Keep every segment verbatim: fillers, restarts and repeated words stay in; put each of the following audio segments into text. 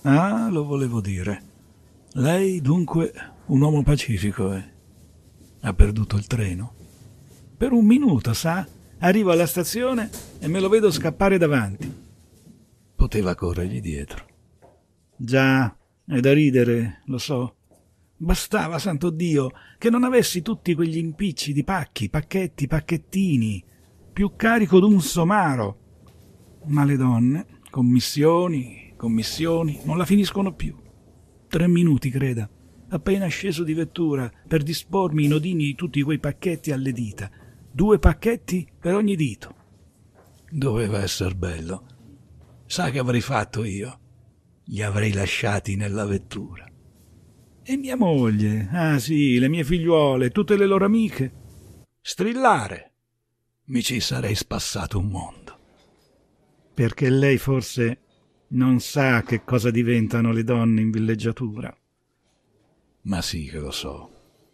Ah, lo volevo dire. Lei, dunque, un uomo pacifico, eh? Ha perduto il treno? Per un minuto, sa? Arrivo alla stazione e me lo vedo scappare davanti. Poteva corrergli dietro. Già, è da ridere, lo so. Bastava, santo Dio, che non avessi tutti quegli impicci di pacchi, pacchetti, pacchettini, più carico d'un somaro. Ma le donne, commissioni, commissioni, non la finiscono più. Tre minuti, creda, appena sceso di vettura per dispormi i nodini di tutti quei pacchetti alle dita. Due pacchetti per ogni dito. Doveva esser bello. Sa che avrei fatto io? Li avrei lasciati nella vettura. E mia moglie, ah sì, le mie figliuole, tutte le loro amiche. Strillare. Mi ci sarei spassato un mondo. Perché lei forse non sa che cosa diventano le donne in villeggiatura. Ma sì che lo so.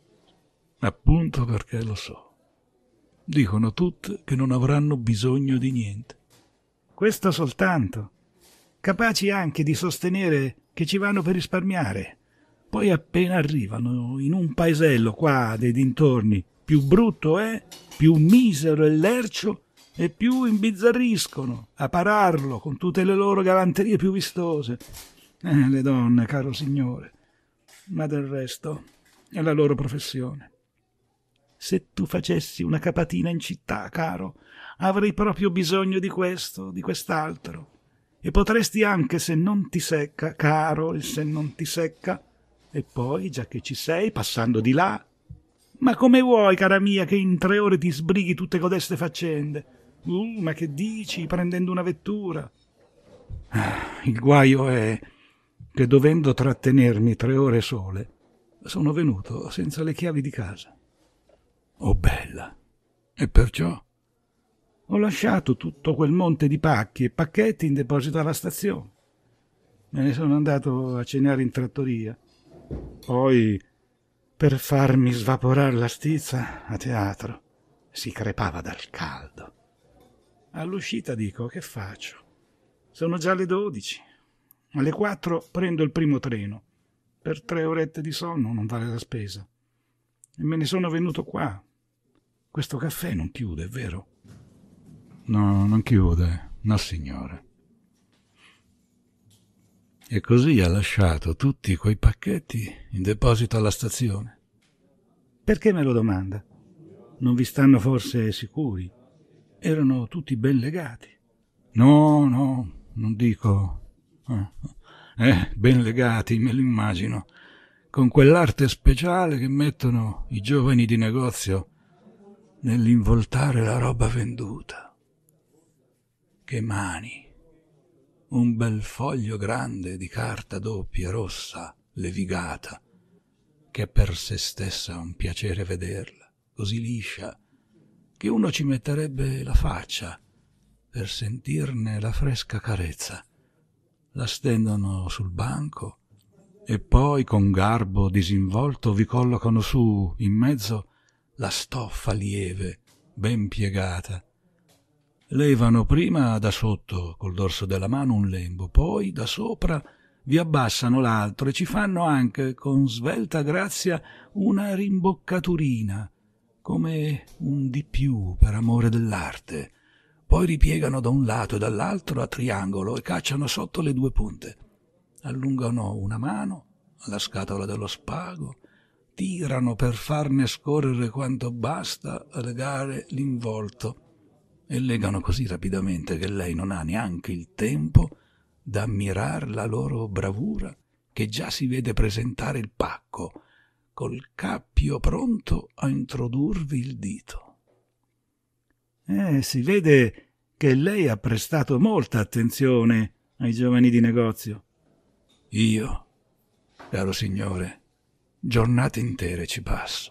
Appunto perché lo so. Dicono tutte che non avranno bisogno di niente. Questo soltanto. Capaci anche di sostenere che ci vanno per risparmiare. Poi appena arrivano in un paesello qua dei dintorni, più brutto è, più misero è lercio e più imbizzarriscono a pararlo con tutte le loro galanterie più vistose. Eh, le donne, caro signore. Ma del resto è la loro professione. Se tu facessi una capatina in città, caro, avrei proprio bisogno di questo, di quest'altro. E potresti anche, se non ti secca, caro, e se non ti secca, e poi, già che ci sei, passando di là. Ma come vuoi, cara mia, che in tre ore ti sbrighi tutte codeste faccende? Uh, ma che dici, prendendo una vettura? Ah, il guaio è che, dovendo trattenermi tre ore sole, sono venuto senza le chiavi di casa. Oh bella, e perciò ho lasciato tutto quel monte di pacchi e pacchetti in deposito alla stazione. Me ne sono andato a cenare in trattoria. Poi, per farmi svaporare la stizza, a teatro. Si crepava dal caldo. All'uscita dico, che faccio? Sono già le dodici. Alle quattro prendo il primo treno. Per tre orette di sonno non vale la spesa. E me ne sono venuto qua. Questo caffè non chiude, è vero? No, non chiude, no signore. E così ha lasciato tutti quei pacchetti in deposito alla stazione. Perché me lo domanda? Non vi stanno forse sicuri? Erano tutti ben legati. No, no, non dico. Eh, eh ben legati, me lo immagino. Con quell'arte speciale che mettono i giovani di negozio nell'involtare la roba venduta. Che mani! Un bel foglio grande di carta doppia, rossa, levigata, che è per se stessa un piacere vederla, così liscia, che uno ci metterebbe la faccia per sentirne la fresca carezza. La stendono sul banco e poi con garbo disinvolto vi collocano su, in mezzo, la stoffa lieve, ben piegata. Levano prima da sotto col dorso della mano un lembo, poi da sopra vi abbassano l'altro e ci fanno anche con svelta grazia una rimboccaturina, come un di più per amore dell'arte. Poi ripiegano da un lato e dall'altro a triangolo e cacciano sotto le due punte. Allungano una mano alla scatola dello spago, tirano per farne scorrere quanto basta a legare l'involto e legano così rapidamente che lei non ha neanche il tempo d'ammirar la loro bravura, che già si vede presentare il pacco col cappio pronto a introdurvi il dito. Eh, si vede che lei ha prestato molta attenzione ai giovani di negozio. Io, caro signore, giornate intere ci passo.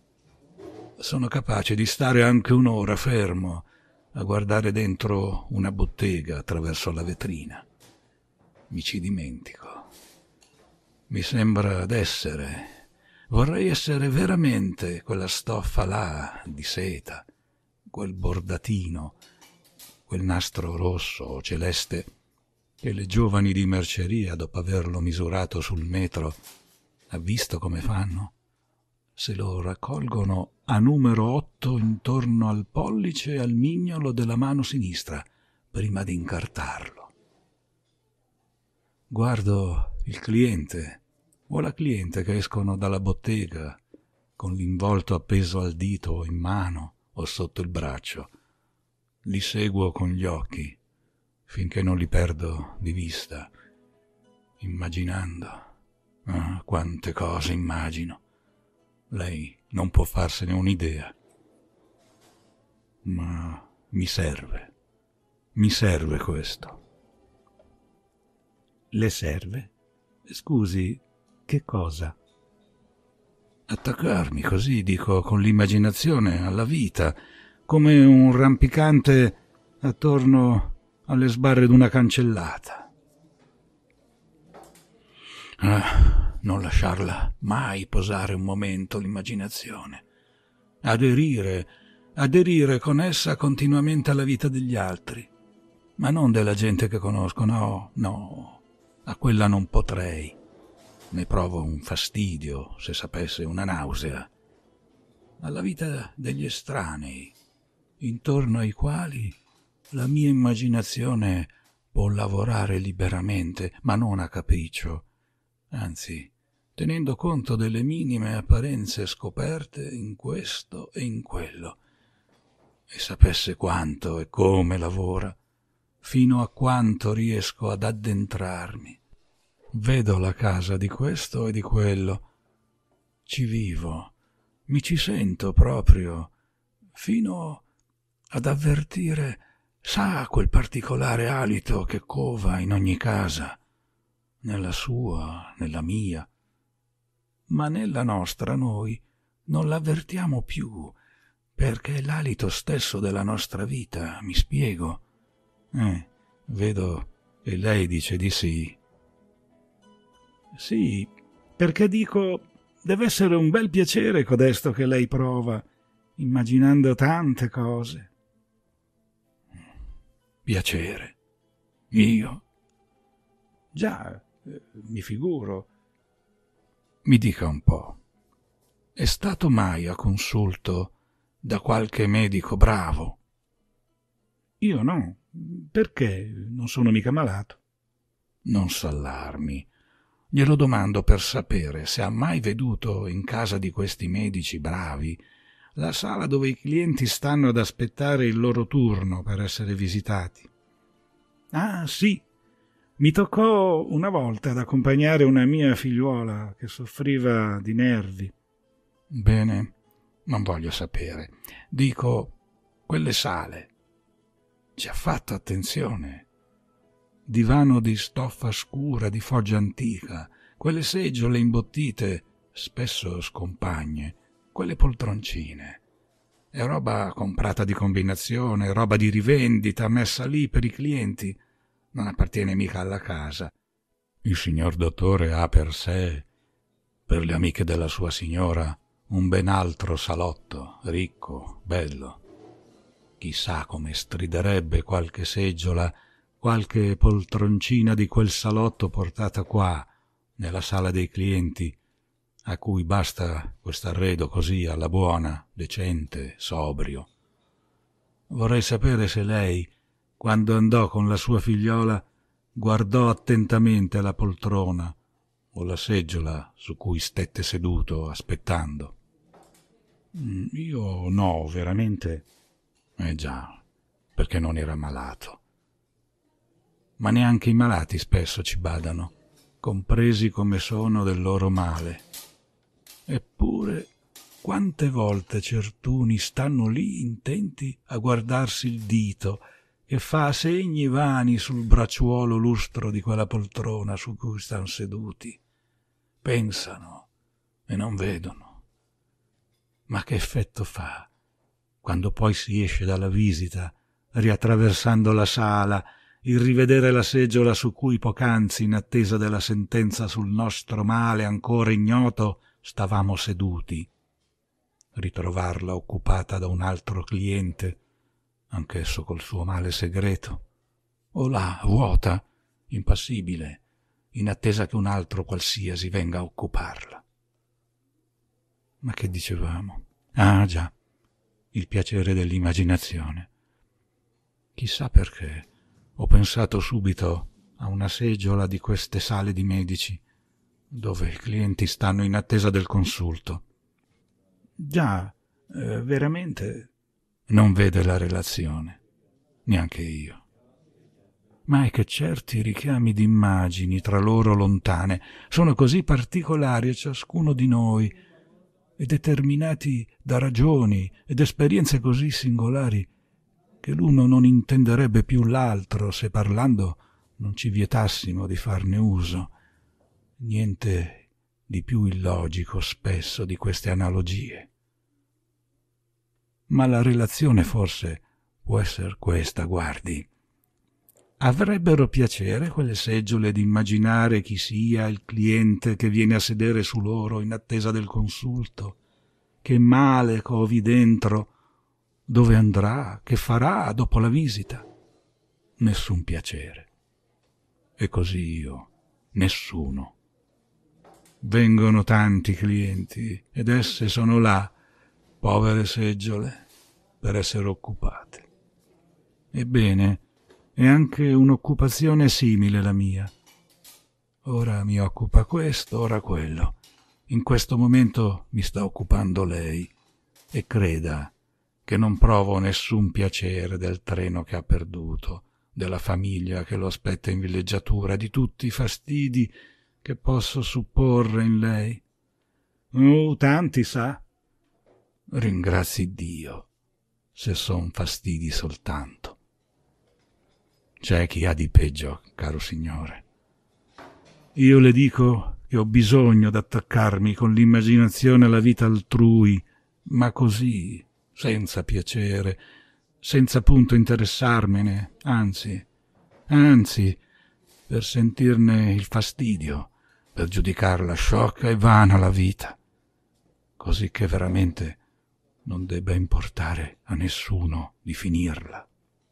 Sono capace di stare anche un'ora fermo a guardare dentro una bottega attraverso la vetrina. Mi ci dimentico. Mi sembra d'essere, vorrei essere veramente quella stoffa là di seta, quel bordatino, quel nastro rosso o celeste che le giovani di merceria, dopo averlo misurato sul metro, ha visto come fanno? Se lo raccolgono a numero otto intorno al pollice e al mignolo della mano sinistra, prima di incartarlo. Guardo il cliente o la cliente che escono dalla bottega con l'involto appeso al dito o in mano o sotto il braccio. Li seguo con gli occhi finché non li perdo di vista, immaginando. Ah, quante cose immagino. Lei non può farsene un'idea. Ma mi serve. Mi serve questo. Le serve? Scusi, che cosa? Attaccarmi così, dico, con l'immaginazione alla vita, come un rampicante attorno alle sbarre d'una cancellata. Ah, non lasciarla mai posare un momento l'immaginazione. Aderire, aderire con essa continuamente alla vita degli altri, ma non della gente che conosco, no, no, a quella non potrei. Ne provo un fastidio, se sapesse, una nausea. Alla vita degli estranei, intorno ai quali la mia immaginazione può lavorare liberamente, ma non a capriccio, anzi, tenendo conto delle minime apparenze scoperte in questo e in quello. E sapesse quanto e come lavora, fino a quanto riesco ad addentrarmi. Vedo la casa di questo e di quello, ci vivo, mi ci sento proprio, fino ad avvertire, sa, quel particolare alito che cova in ogni casa, nella sua, nella mia, ma nella nostra noi non l'avvertiamo più, perché è l'alito stesso della nostra vita, mi spiego. Eh, vedo e lei dice di sì. Sì, perché dico, deve essere un bel piacere codesto che lei prova, immaginando tante cose. Piacere? Io? Già, eh, mi figuro. Mi dica un po', è stato mai a consulto da qualche medico bravo? Io no, perché non sono mica malato. Non s'allarmi. Glielo domando per sapere se ha mai veduto in casa di questi medici bravi la sala dove i clienti stanno ad aspettare il loro turno per essere visitati. Ah, sì. Mi toccò una volta ad accompagnare una mia figliuola che soffriva di nervi. Bene, non voglio sapere. Dico, quelle sale. Ci ha fatto attenzione. Divano di stoffa scura, di foggia antica, quelle seggiole imbottite, spesso scompagne, quelle poltroncine. È roba comprata di combinazione, roba di rivendita, messa lì per i clienti. Non appartiene mica alla casa. Il signor dottore ha per sé, per le amiche della sua signora, un ben altro salotto, ricco, bello. Chissà come striderebbe qualche seggiola, qualche poltroncina di quel salotto portata qua, nella sala dei clienti, a cui basta quest'arredo così alla buona, decente, sobrio. Vorrei sapere se lei, quando andò con la sua figliola, guardò attentamente la poltrona o la seggiola su cui stette seduto aspettando. Io no, veramente. Eh già, perché non era malato. Ma neanche i malati spesso ci badano, compresi come sono del loro male. Eppure, quante volte certuni stanno lì intenti a guardarsi il dito che fa segni vani sul bracciuolo lustro di quella poltrona su cui stanno seduti. Pensano e non vedono. Ma che effetto fa quando poi si esce dalla visita, riattraversando la sala, il rivedere la seggiola su cui poc'anzi, in attesa della sentenza sul nostro male ancora ignoto, stavamo seduti, ritrovarla occupata da un altro cliente, anch'esso col suo male segreto, o là, vuota, impassibile, in attesa che un altro qualsiasi venga a occuparla. Ma che dicevamo? Ah già, il piacere dell'immaginazione. Chissà perché ho pensato subito a una seggiola di queste sale di medici, dove i clienti stanno in attesa del consulto. Già, eh, veramente non vede la relazione, neanche io. Ma è che certi richiami d'immagini tra loro lontane sono così particolari a ciascuno di noi e determinati da ragioni ed esperienze così singolari che l'uno non intenderebbe più l'altro se parlando non ci vietassimo di farne uso. Niente di più illogico spesso di queste analogie. Ma la relazione forse può essere questa, guardi. Avrebbero piacere quelle seggiole di immaginare chi sia il cliente che viene a sedere su loro in attesa del consulto, che male covi dentro, dove andrà, che farà dopo la visita. Nessun piacere. E così io, nessuno. Vengono tanti clienti ed esse sono là, povere seggiole, per essere occupate. Ebbene, è anche un'occupazione simile la mia. Ora mi occupa questo, ora quello. In questo momento mi sta occupando lei e creda che non provo nessun piacere del treno che ha perduto, della famiglia che lo aspetta in villeggiatura, di tutti i fastidi che posso supporre in lei. Oh, tanti, sa. Ringrazi Dio se son fastidi soltanto. C'è chi ha di peggio, caro signore. Io le dico che ho bisogno d'attaccarmi con l'immaginazione alla vita altrui, ma così, senza piacere, senza appunto interessarmene, anzi, anzi, per sentirne il fastidio, per giudicarla sciocca e vana la vita, così che veramente non debba importare a nessuno di finirla.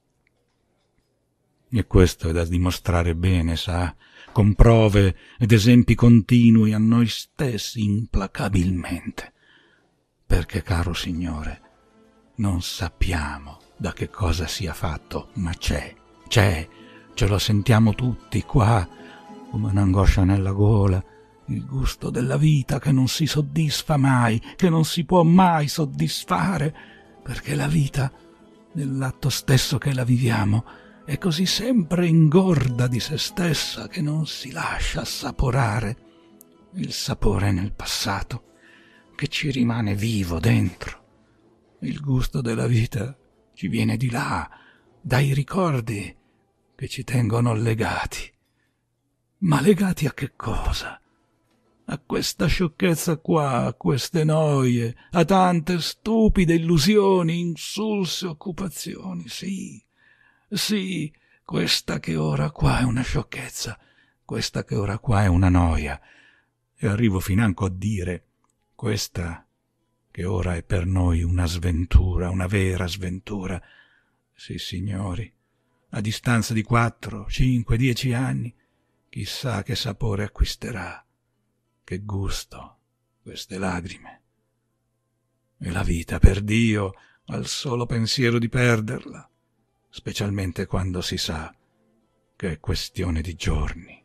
E questo è da dimostrare bene, sa, con prove ed esempi continui a noi stessi implacabilmente, perché, caro signore, non sappiamo da che cosa sia fatto, ma c'è, c'è, ce lo sentiamo tutti qua, come un'angoscia nella gola, il gusto della vita che non si soddisfa mai, che non si può mai soddisfare, perché la vita, nell'atto stesso che la viviamo, è così sempre ingorda di se stessa che non si lascia assaporare il sapore nel passato, che ci rimane vivo dentro. Il gusto della vita ci viene di là, dai ricordi che ci tengono legati. Ma legati a che cosa? A questa sciocchezza qua, a queste noie, a tante stupide illusioni, insulse occupazioni, sì, sì, questa che ora qua è una sciocchezza, questa che ora qua è una noia, e arrivo financo a dire questa che ora è per noi una sventura, una vera sventura. Sì, signori, a distanza di quattro, cinque, dieci anni, chissà che sapore acquisterà, che gusto, queste lagrime. E la vita, per Dio, al solo pensiero di perderla, specialmente quando si sa che è questione di giorni.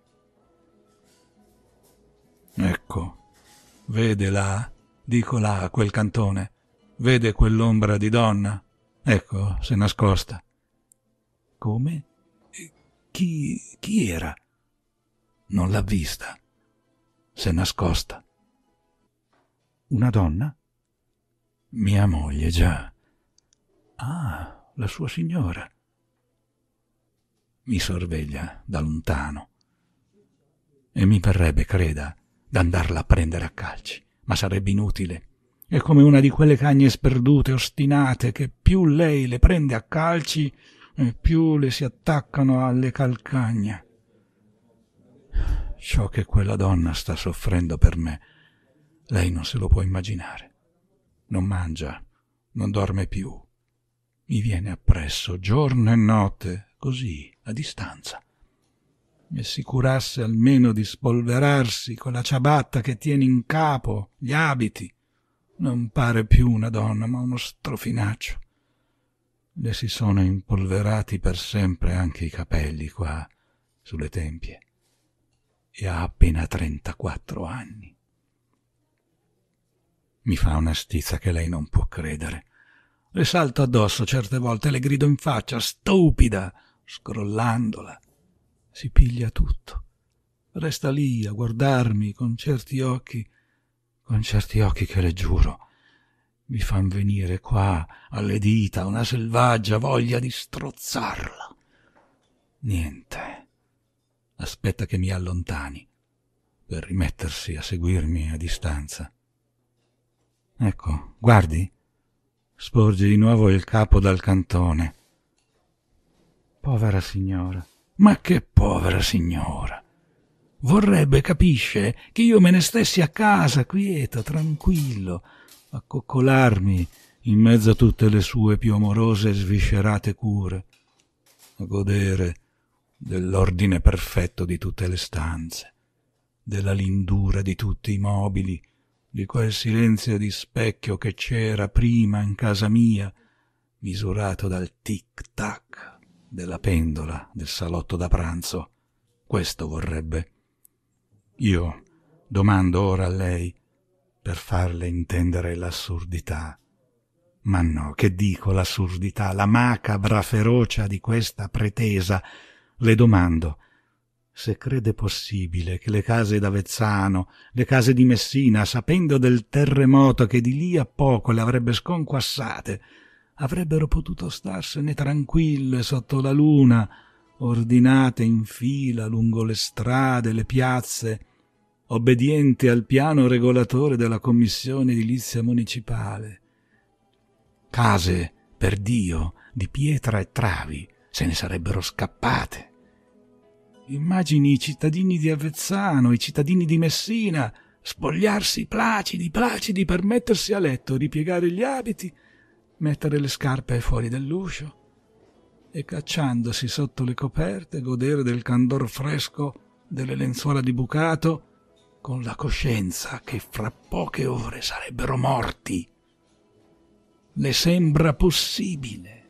Ecco, vede là, dico là, quel cantone, vede quell'ombra di donna? Ecco, s'è nascosta. Come? Chi, chi era? Non l'ha vista. S'è nascosta. Una donna? Mia moglie, già. Ah, la sua signora. Mi sorveglia da lontano e mi verrebbe, creda, d'andarla a prendere a calci, ma sarebbe inutile. È come una di quelle cagne sperdute, ostinate, che più lei le prende a calci e più le si attaccano alle calcagna. Ciò che quella donna sta soffrendo per me, lei non se lo può immaginare. Non mangia, non dorme più. Mi viene appresso giorno e notte, così, a distanza. e si curasse almeno di spolverarsi con la ciabatta che tiene in capo, gli abiti. Non pare più una donna, ma uno strofinaccio. Le si sono impolverati per sempre anche i capelli qua, sulle tempie. E ha appena trentaquattro anni. Mi fa una stizza che lei non può credere. Le salto addosso certe volte, le grido in faccia, stupida, scrollandola. Si piglia tutto. Resta lì a guardarmi con certi occhi, con certi occhi che le giuro mi fan venire qua alle dita una selvaggia voglia di strozzarla. Niente. Aspetta che mi allontani per rimettersi a seguirmi a distanza. Ecco, guardi, sporge di nuovo il capo dal cantone. Povera signora, ma che povera signora! Vorrebbe, capisce, che io me ne stessi a casa, quieto, tranquillo, a coccolarmi in mezzo a tutte le sue più amorose e sviscerate cure, a godere dell'ordine perfetto di tutte le stanze, della lindura di tutti i mobili, di quel silenzio di specchio che c'era prima in casa mia, misurato dal tic-tac della pendola del salotto da pranzo. Questo vorrebbe. Io domando ora a lei per farle intendere l'assurdità. Ma no, che dico l'assurdità, la macabra ferocia di questa pretesa. Le domando se crede possibile che le case d'Avezzano, le case di Messina, sapendo del terremoto che di lì a poco le avrebbe sconquassate, avrebbero potuto starsene tranquille sotto la luna, ordinate in fila lungo le strade, le piazze, obbedienti al piano regolatore della commissione edilizia municipale. Case, per Dio, di pietra e travi, se ne sarebbero scappate. Immagini i cittadini di Avezzano, i cittadini di Messina, spogliarsi placidi, placidi per mettersi a letto, ripiegare gli abiti, mettere le scarpe fuori dell'uscio e, cacciandosi sotto le coperte, godere del candor fresco delle lenzuola di bucato, con la coscienza che fra poche ore sarebbero morti. Le sembra possibile?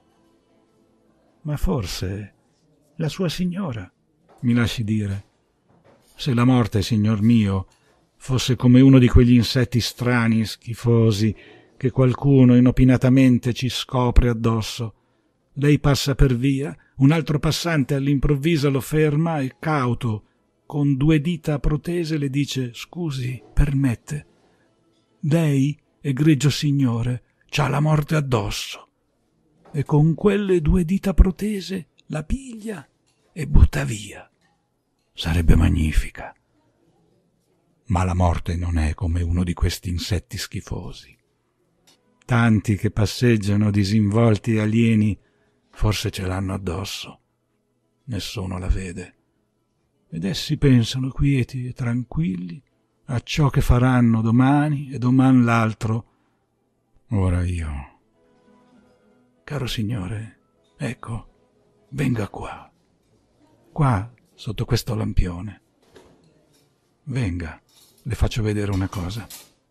Ma forse la sua signora, mi lasci dire, se la morte, signor mio, fosse come uno di quegli insetti strani e schifosi che qualcuno inopinatamente ci scopre addosso, lei passa per via, un altro passante all'improvviso lo ferma e, cauto, con due dita protese, le dice: «Scusi, permette, lei, egregio signore, c'ha la morte addosso», e con quelle due dita protese la piglia e butta via. Sarebbe magnifica. Ma la morte non è come uno di questi insetti schifosi. Tanti che passeggiano disinvolti e alieni forse ce l'hanno addosso. Nessuno la vede. Ed essi pensano quieti e tranquilli a ciò che faranno domani e doman l'altro. Ora io... Caro signore, ecco, venga qua. Qua, sotto questo lampione. Venga, le faccio vedere una cosa.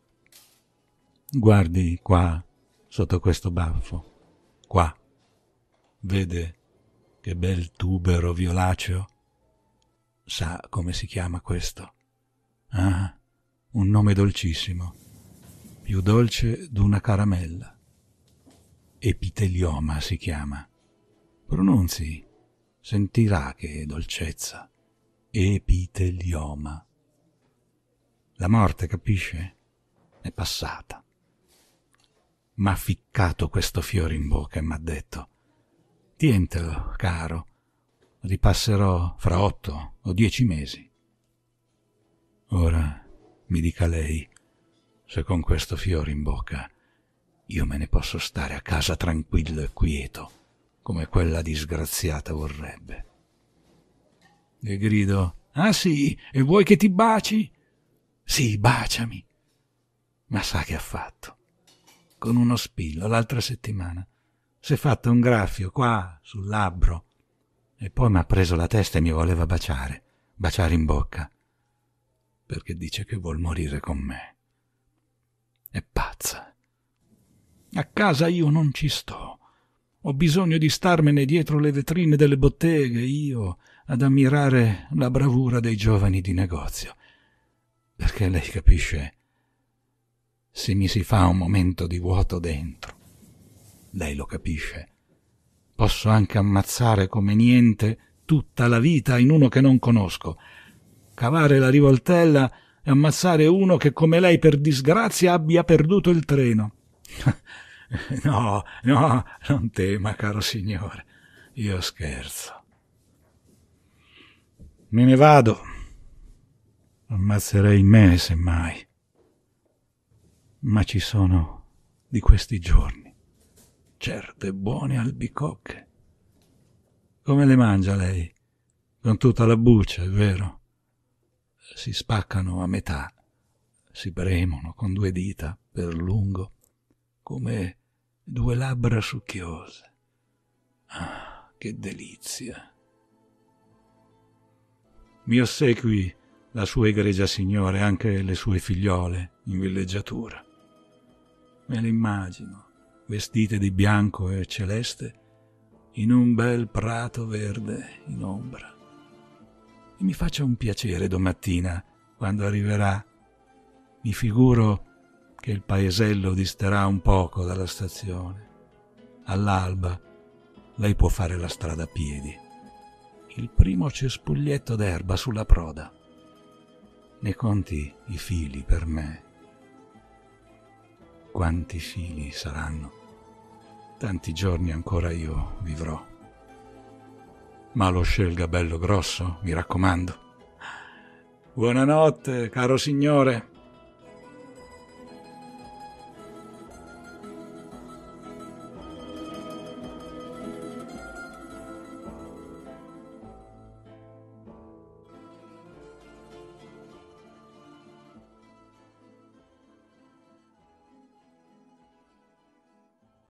Guardi qua, sotto questo baffo. Qua. Vede che bel tubero violaceo? Sa come si chiama questo? Ah, un nome dolcissimo, più dolce d'una caramella. Epitelioma si chiama. Pronunzi, sentirà che dolcezza. Epitelioma. La morte, capisce? È passata. M'ha ficcato questo fiore in bocca e m'ha detto: «Tientelo, caro, ripasserò fra otto o dieci mesi». Ora mi dica lei se con questo fiore in bocca io me ne posso stare a casa tranquillo e quieto come quella disgraziata vorrebbe. E grido: «Ah sì, e vuoi che ti baci?» «Sì, baciami». Ma sa che ha fatto? Con uno spillo l'altra settimana s'è fatto un graffio qua sul labbro E poi mi ha preso la testa e mi voleva baciare, baciare in bocca, perché dice che vuol morire con me. È pazza. A casa io non ci sto. Ho bisogno di starmene dietro le vetrine delle botteghe, io, ad ammirare la bravura dei giovani di negozio. Perché lei capisce, se mi si fa un momento di vuoto dentro, lei lo capisce, posso anche ammazzare come niente tutta la vita in uno che non conosco, cavare la rivoltella e ammazzare uno che come lei per disgrazia abbia perduto il treno. No, no, non tema, caro signore, io scherzo. Me ne vado. Ammazzerei me, semmai. Ma ci sono di questi giorni certe buone albicocche. Come le mangia lei? Con tutta la buccia, è vero? Si spaccano a metà, si premono con due dita per lungo, come due labbra succhiose. Ah, che delizia! Mi ossequi la sua egregia signora e anche le sue figliole in villeggiatura. Me le immagino, vestite di bianco e celeste, in un bel prato verde in ombra. E mi faccia un piacere domattina, quando arriverà. Mi figuro che il paesello disterà un poco dalla stazione. All'alba lei può fare la strada a piedi. Il primo cespuglietto d'erba sulla proda. Ne conti i fili per me. Quanti fili saranno? Tanti giorni ancora io vivrò. Ma lo scelga bello grosso, mi raccomando. Buonanotte, caro signore.